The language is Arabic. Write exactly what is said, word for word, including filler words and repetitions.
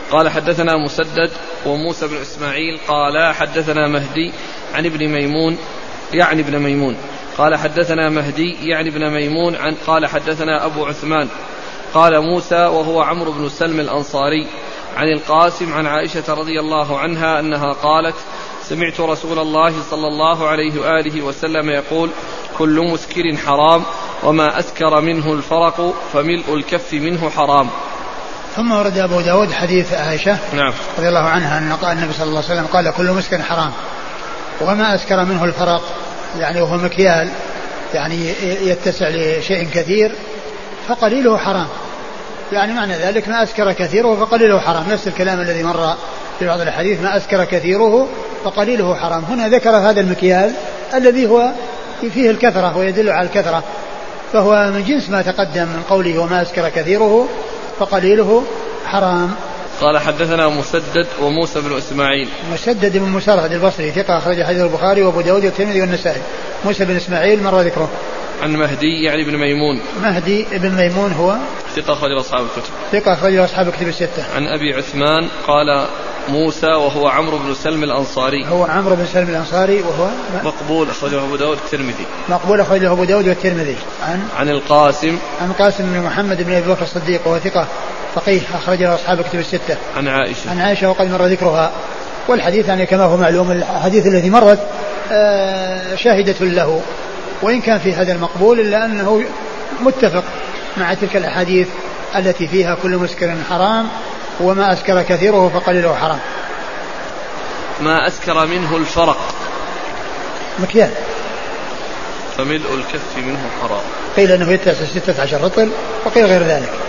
قال حدثنا مسدد وموسى بن إسماعيل قال حدثنا مهدي عن ابن ميمون يعني ابن ميمون قال حدثنا مهدي يعني ابن ميمون عن قال حدثنا أبو عثمان قال موسى وهو عمرو بن سلم الأنصاري عن القاسم عن عائشة رضي الله عنها أنها قالت سمعت رسول الله صلى الله عليه وآله وسلم يقول كل مسكر حرام وما أسكر منه الفرق فملء الكف منه حرام. ثم ورد أبو داود حديث عائشة نعم رضي الله عنها أن قال النبي صلى الله عليه وسلم قال كل مسكر حرام وما أسكر منه الفرق يعني وهو مكيال يعني يتسع لشيء كثير فقليله حرام. يعني معنى ذلك ما أسكر كثيره فقليله حرام. نفس الكلام الذي مر في بعض الحديث ما أسكر كثيره فقليله حرام. هنا ذكر هذا المكيال الذي هو فيه الكثرة ويدل على الكثرة فهو من جنس ما تقدم من قوله وما أسكر كثيره فقليله حرام. قال حدثنا مسدد وموسى بن إسماعيل. مسدد بن مسرهد البصري ثقة أخرج حديث البخاري وأبو داود والترمذي والنسائي. موسى بن إسماعيل مر ذكره. عن مهدي يعني بن ميمون. مهدي بن ميمون هو ثقة أخرج أصحاب الكتب. ثقة أخرج أصحاب الكتب الستة. عن أبي عثمان قال موسى وهو عمرو بن سلم الأنصاري. هو عمرو بن سلم الأنصاري وهو مقبول أخرجه أبو داود والترمذي. مقبول أخرجه أبو داود والترمذي. عن عن القاسم. عن قاسم بن محمد بن أبي بكر الصديق وهو ثقة فقيه أخرجه أصحاب الكتب الستة. عن عائشة. عن عائشة وقد مر ذكرها. والحديث يعني كما هو معلوم الحديث الذي مرت شاهدة له وإن كان في هذا المقبول إلا أنه متفق مع تلك الأحاديث التي فيها كل مسكر حرام وما أسكر كثيره فقليله حرام. ما أسكر منه الفرق مكيال فملء الكف منه حرام. قيل أنه يتسع ستة عشر رطل وقيل غير ذلك.